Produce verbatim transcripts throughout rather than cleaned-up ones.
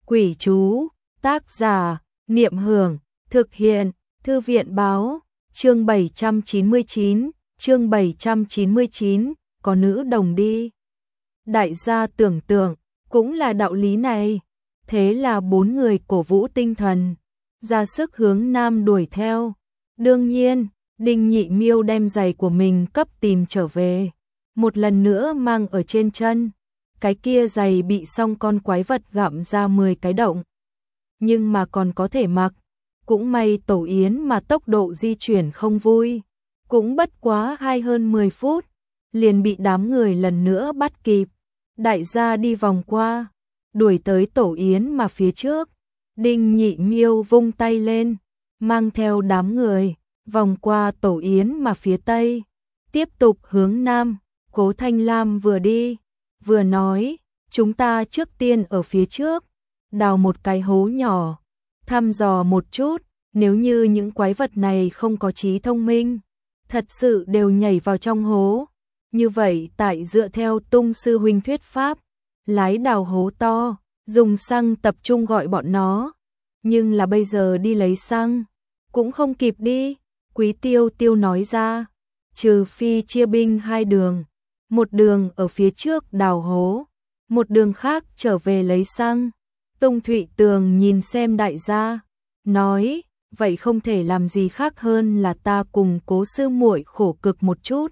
Quỷ chú, tác giả, Niệm Hưởng, thực hiện, Thư viện báo, chương bảy trăm chín mươi chín, chương bảy trăm chín mươi chín, có nữ đồng đi. Đại gia tưởng tượng, cũng là đạo lý này. Thế là bốn người cổ vũ tinh thần, ra sức hướng nam đuổi theo. Đương nhiên, Đinh Nhị Miêu đem giày của mình cấp tìm trở về, một lần nữa mang ở trên chân. Cái kia giày bị xong con quái vật gặm ra mười cái động, nhưng mà còn có thể mặc. Cũng may Tổ Yến mà tốc độ di chuyển không vui, cũng bất quá hai hơn mười phút, liền bị đám người lần nữa bắt kịp. Đại gia đi vòng qua, đuổi tới Tổ Yến mà phía trước. Đinh Nhị Miêu vung tay lên, mang theo đám người, vòng qua Tổ Yến mà phía tây, tiếp tục hướng nam. Cố Thanh Lam vừa đi, vừa nói, chúng ta trước tiên ở phía trước, đào một cái hố nhỏ, thăm dò một chút, nếu như những quái vật này không có trí thông minh, thật sự đều nhảy vào trong hố. Như vậy tại dựa theo Tung sư huynh thuyết pháp, lái đào hố to, dùng xăng tập trung gọi bọn nó. Nhưng là bây giờ đi lấy xăng, cũng không kịp đi. Quý Tiêu Tiêu nói ra, trừ phi chia binh hai đường, một đường ở phía trước đào hố, một đường khác trở về lấy xăng. Tung Thụy Tường nhìn xem đại gia, nói, vậy không thể làm gì khác hơn là ta cùng Cố sư muội khổ cực một chút,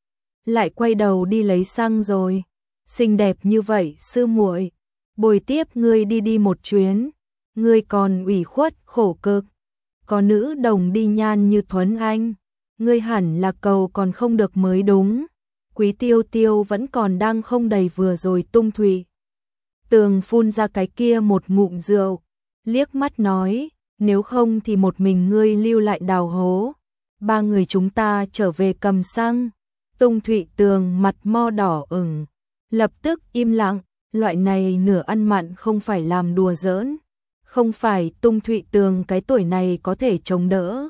lại quay đầu đi lấy xăng rồi. Xinh đẹp như vậy sư muội, bồi tiếp ngươi đi đi một chuyến, ngươi còn ủy khuất khổ cực. Có nữ đồng đi nhan như Thuấn Anh, ngươi hẳn là cầu còn không được mới đúng. Quý Tiêu Tiêu vẫn còn đang không đầy vừa rồi. Tung Thụy Tường phun ra cái kia một ngụm rượu, liếc mắt nói, nếu không thì một mình ngươi lưu lại đào hố, ba người chúng ta trở về cầm xăng. Tung Thụy Tường mặt mo đỏ ửng, lập tức im lặng. Loại này nửa ăn mặn không phải làm đùa giỡn, không phải Tung Thụy Tường cái tuổi này có thể chống đỡ.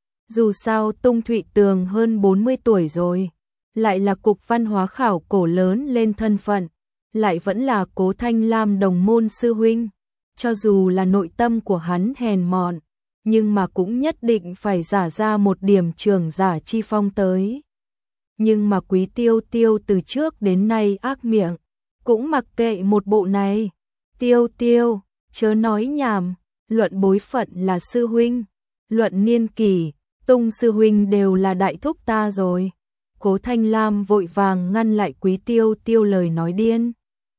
Dù sao Tung Thụy Tường hơn bốn mươi tuổi rồi, lại là cục văn hóa khảo cổ lớn lên thân phận, lại vẫn là Cố Thanh Lam đồng môn sư huynh. Cho dù là nội tâm của hắn hèn mọn, nhưng mà cũng nhất định phải giả ra một điểm trưởng giả chi phong tới. Nhưng mà Quý Tiêu Tiêu từ trước đến nay ác miệng, cũng mặc kệ một bộ này. Tiêu Tiêu, chớ nói nhảm, luận bối phận là sư huynh, luận niên kỷ, Tung sư huynh đều là đại thúc ta rồi. Cố Thanh Lam vội vàng ngăn lại Quý Tiêu Tiêu lời nói điên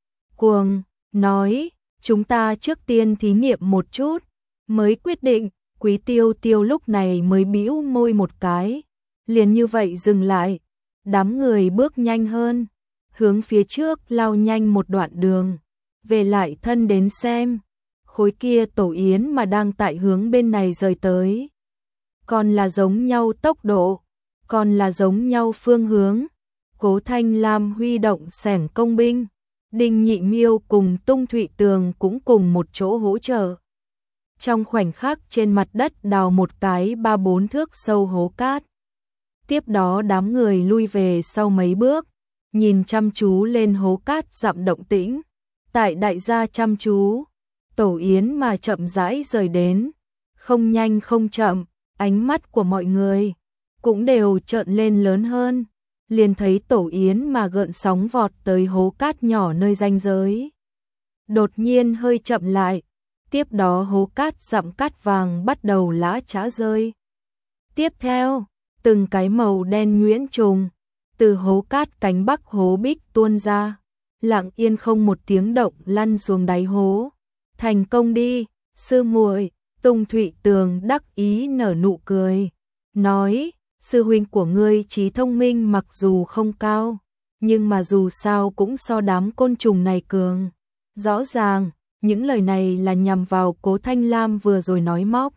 cuồng, nói, chúng ta trước tiên thí nghiệm một chút, mới quyết định. Quý Tiêu Tiêu lúc này mới bĩu môi một cái, liền như vậy dừng lại. Đám người bước nhanh hơn, hướng phía trước lao nhanh một đoạn đường, về lại thân đến xem, khối kia Tổ Yến mà đang tại hướng bên này rời tới. Còn là giống nhau tốc độ, còn là giống nhau phương hướng. Cố Thanh Lam huy động xẻng công binh, Đinh Nhị Miêu cùng Tung Thụy Tường cũng cùng một chỗ hỗ trợ. Trong khoảnh khắc trên mặt đất đào một cái ba bốn thước sâu hố cát. Tiếp đó đám người lui về sau mấy bước, nhìn chăm chú lên hố cát dặm động tĩnh. Tại đại gia chăm chú, Tổ Yến mà chậm rãi rời đến, không nhanh không chậm, ánh mắt của mọi người cũng đều trợn lên lớn hơn, liền thấy Tổ Yến mà gợn sóng vọt tới hố cát nhỏ nơi ranh giới. Đột nhiên hơi chậm lại, tiếp đó hố cát dặm cát vàng bắt đầu lã chã rơi. Tiếp theo, từng cái màu đen nhuyễn trùng từ hố cát cánh bắc hố bích tuôn ra, lặng yên không một tiếng động lăn xuống đáy hố. Thành công đi, sư muội. Tung Thụy Tường đắc ý nở nụ cười, nói, sư huynh của ngươi trí thông minh mặc dù không cao, nhưng mà dù sao cũng so đám côn trùng này cường. Rõ ràng, những lời này là nhằm vào Cố Thanh Lam vừa rồi nói móc.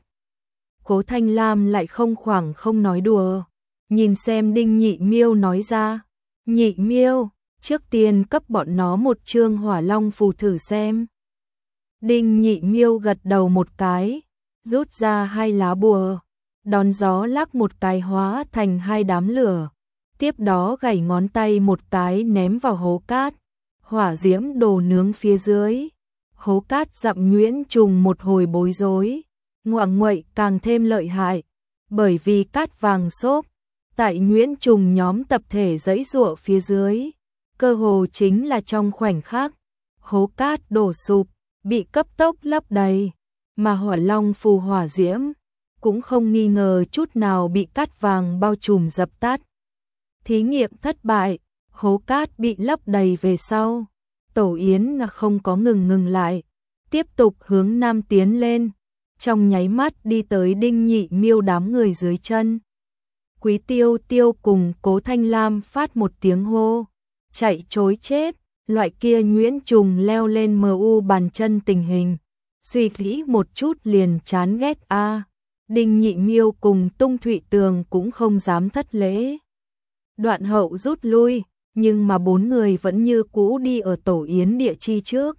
Cố Thanh Lam lại không khoảng không nói đùa, nhìn xem Đinh Nhị Miêu nói ra, Nhị Miêu, trước tiên cấp bọn nó một chương hỏa long phù thử xem. Đinh Nhị Miêu gật đầu một cái, rút ra hai lá bùa, đón gió lắc một cái hóa thành hai đám lửa, tiếp đó gảy ngón tay một cái ném vào hố cát, hỏa diễm đồ nướng phía dưới. Hố Cát dặm Nguyễn Trùng một hồi bối rối, ngoạng nguậy càng thêm lợi hại, bởi vì cát vàng xốp, tại Nguyễn Trùng nhóm tập thể giãy giụa phía dưới, cơ hồ chính là trong khoảnh khắc, hố cát đổ sụp, bị cấp tốc lấp đầy, mà hỏa long phù hỏa diễm cũng không nghi ngờ chút nào bị cát vàng bao trùm dập tắt. Thí nghiệm thất bại, hố cát bị lấp đầy về sau, Tổ Yến là không có ngừng ngừng lại, tiếp tục hướng nam tiến lên, trong nháy mắt đi tới Đinh Nhị Miêu đám người dưới chân. Quý Tiêu Tiêu cùng Cố Thanh Lam phát một tiếng hô, chạy trối chết, loại kia Nguyễn Trùng leo lên mờ u bàn chân tình hình, suy nghĩ một chút liền chán ghét a. À. Đinh Nhị Miêu cùng Tung Thụy Tường cũng không dám thất lễ. Đoạn hậu rút lui, nhưng mà bốn người vẫn như cũ đi ở Tổ Yến địa chi trước.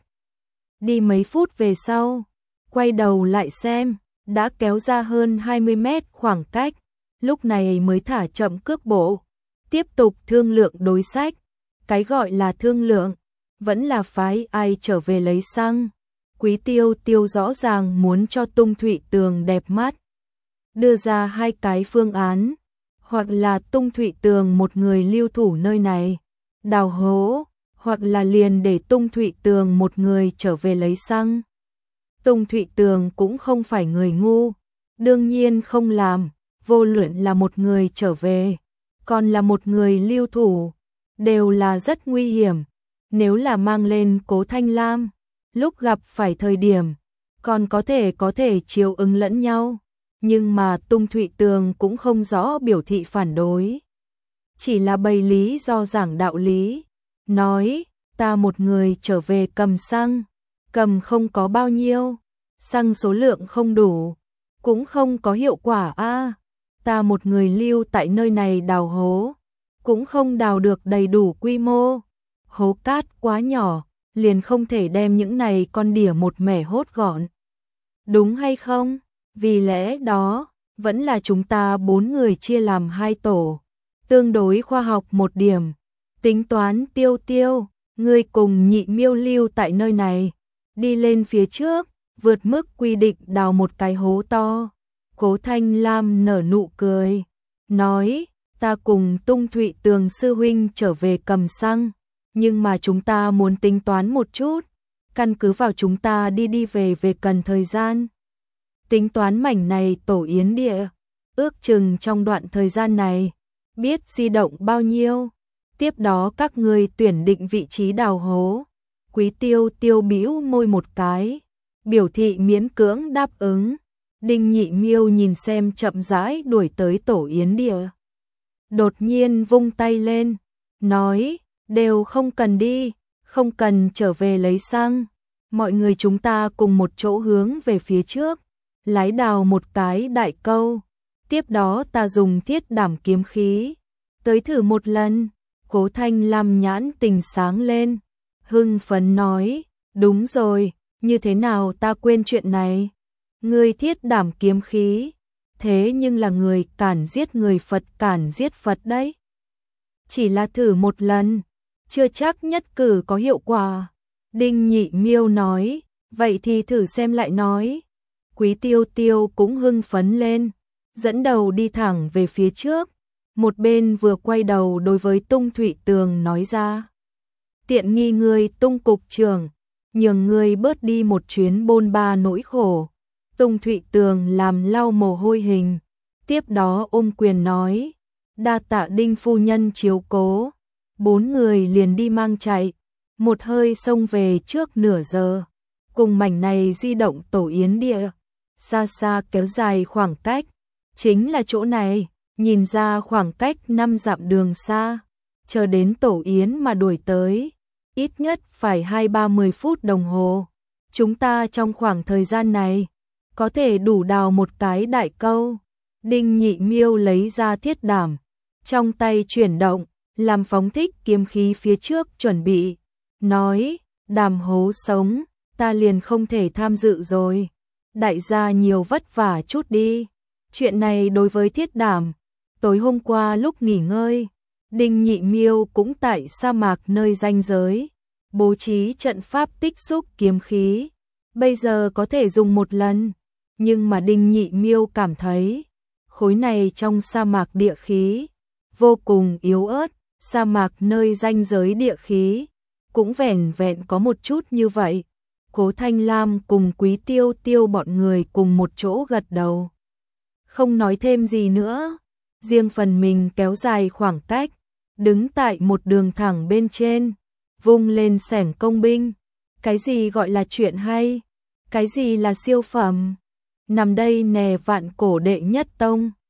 Đi mấy phút về sau, quay đầu lại xem, đã kéo ra hơn hai mươi mét khoảng cách, lúc này mới thả chậm cước bộ, tiếp tục thương lượng đối sách. Cái gọi là thương lượng, vẫn là phái ai trở về lấy xăng. Quý Tiêu Tiêu rõ ràng muốn cho Tung Thụy Tường đẹp mắt, đưa ra hai cái phương án, hoặc là Tung Thụy Tường một người lưu thủ nơi này, đào hố, hoặc là liền để Tung Thụy Tường một người trở về lấy xăng. Tung Thụy Tường cũng không phải người ngu, đương nhiên không làm, vô luận là một người trở về, còn là một người lưu thủ, đều là rất nguy hiểm. Nếu là mang lên Cố Thanh Lam, lúc gặp phải thời điểm, còn có thể có thể chiếu ứng lẫn nhau, nhưng mà Tung Thụy Tường cũng không rõ biểu thị phản đối. Chỉ là bày lý do giảng đạo lý, nói, ta một người trở về cầm xăng, cầm không có bao nhiêu, xăng số lượng không đủ, cũng không có hiệu quả a. À, ta một người lưu tại nơi này đào hố, cũng không đào được đầy đủ quy mô, hố cát quá nhỏ, liền không thể đem những này con đỉa một mẻ hốt gọn. Đúng hay không? Vì lẽ đó, vẫn là chúng ta bốn người chia làm hai tổ, tương đối khoa học một điểm. Tính toán Tiêu Tiêu, ngươi cùng Nhị Miêu lưu tại nơi này, đi lên phía trước, vượt mức quy định đào một cái hố to. Cố Thanh Lam nở nụ cười, nói, ta cùng Tung Thụy Tường sư huynh trở về cầm xăng, nhưng mà chúng ta muốn tính toán một chút, căn cứ vào chúng ta đi đi về về cần thời gian. Tính toán mảnh này Tổ Yến địa, ước chừng trong đoạn thời gian này, biết di động bao nhiêu, tiếp đó các ngươi tuyển định vị trí đào hố. Quý Tiêu Tiêu bĩu môi một cái, biểu thị miễn cưỡng đáp ứng. Đinh Nhị Miêu nhìn xem chậm rãi đuổi tới Tổ Yến địa, đột nhiên vung tay lên, nói, đều không cần đi, không cần trở về lấy xăng, mọi người chúng ta cùng một chỗ hướng về phía trước, lái đào một cái đại câu, tiếp đó ta dùng thiết đảm kiếm khí, tới thử một lần. Cố Thanh Lam nhãn tình sáng lên, hưng phấn nói, đúng rồi, như thế nào ta quên chuyện này, ngươi thiết đảm kiếm khí, thế nhưng là người cản giết người Phật cản giết Phật đấy. Chỉ là thử một lần, chưa chắc nhất cử có hiệu quả. Đinh Nhị Miêu nói, vậy thì thử xem lại nói. Quý Tiêu Tiêu cũng hưng phấn lên, dẫn đầu đi thẳng về phía trước, một bên vừa quay đầu đối với Tung Thụy Tường nói ra, tiện nghi ngươi Tung cục trưởng, nhường ngươi bớt đi một chuyến bôn ba nỗi khổ. Tung Thụy Tường làm lau mồ hôi hình, tiếp đó ôm quyền nói, đa tạ Đinh phu nhân chiếu cố. Bốn người liền đi mang chạy, một hơi xông về trước nửa giờ, cùng mảnh này di động Tổ Yến địa, xa xa kéo dài khoảng cách, chính là chỗ này, nhìn ra khoảng cách năm dặm đường xa, chờ đến Tổ Yến mà đuổi tới, ít nhất phải hai ba mươi phút đồng hồ. Chúng ta trong khoảng thời gian này, có thể đủ đào một cái đại câu. Đinh Nhị Miêu lấy ra thiết đảm, trong tay chuyển động, làm phóng thích kiếm khí phía trước chuẩn bị, nói, đàm hố sống, ta liền không thể tham dự rồi, đại gia nhiều vất vả chút đi. Chuyện này đối với thiết đảm, tối hôm qua lúc nghỉ ngơi, Đinh Nhị Miêu cũng tại sa mạc nơi ranh giới, bố trí trận pháp tích xúc kiếm khí, bây giờ có thể dùng một lần, nhưng mà Đinh Nhị Miêu cảm thấy, khối này trong sa mạc địa khí, vô cùng yếu ớt, sa mạc nơi ranh giới địa khí, cũng vẻn vẹn có một chút như vậy. Cố Thanh Lam cùng Quý Tiêu Tiêu bọn người cùng một chỗ gật đầu. Không nói thêm gì nữa, riêng phần mình kéo dài khoảng cách, đứng tại một đường thẳng bên trên, vung lên xẻng công binh. Cái gì gọi là chuyện hay? Cái gì là siêu phẩm? Nằm đây nè vạn cổ đệ nhất tông.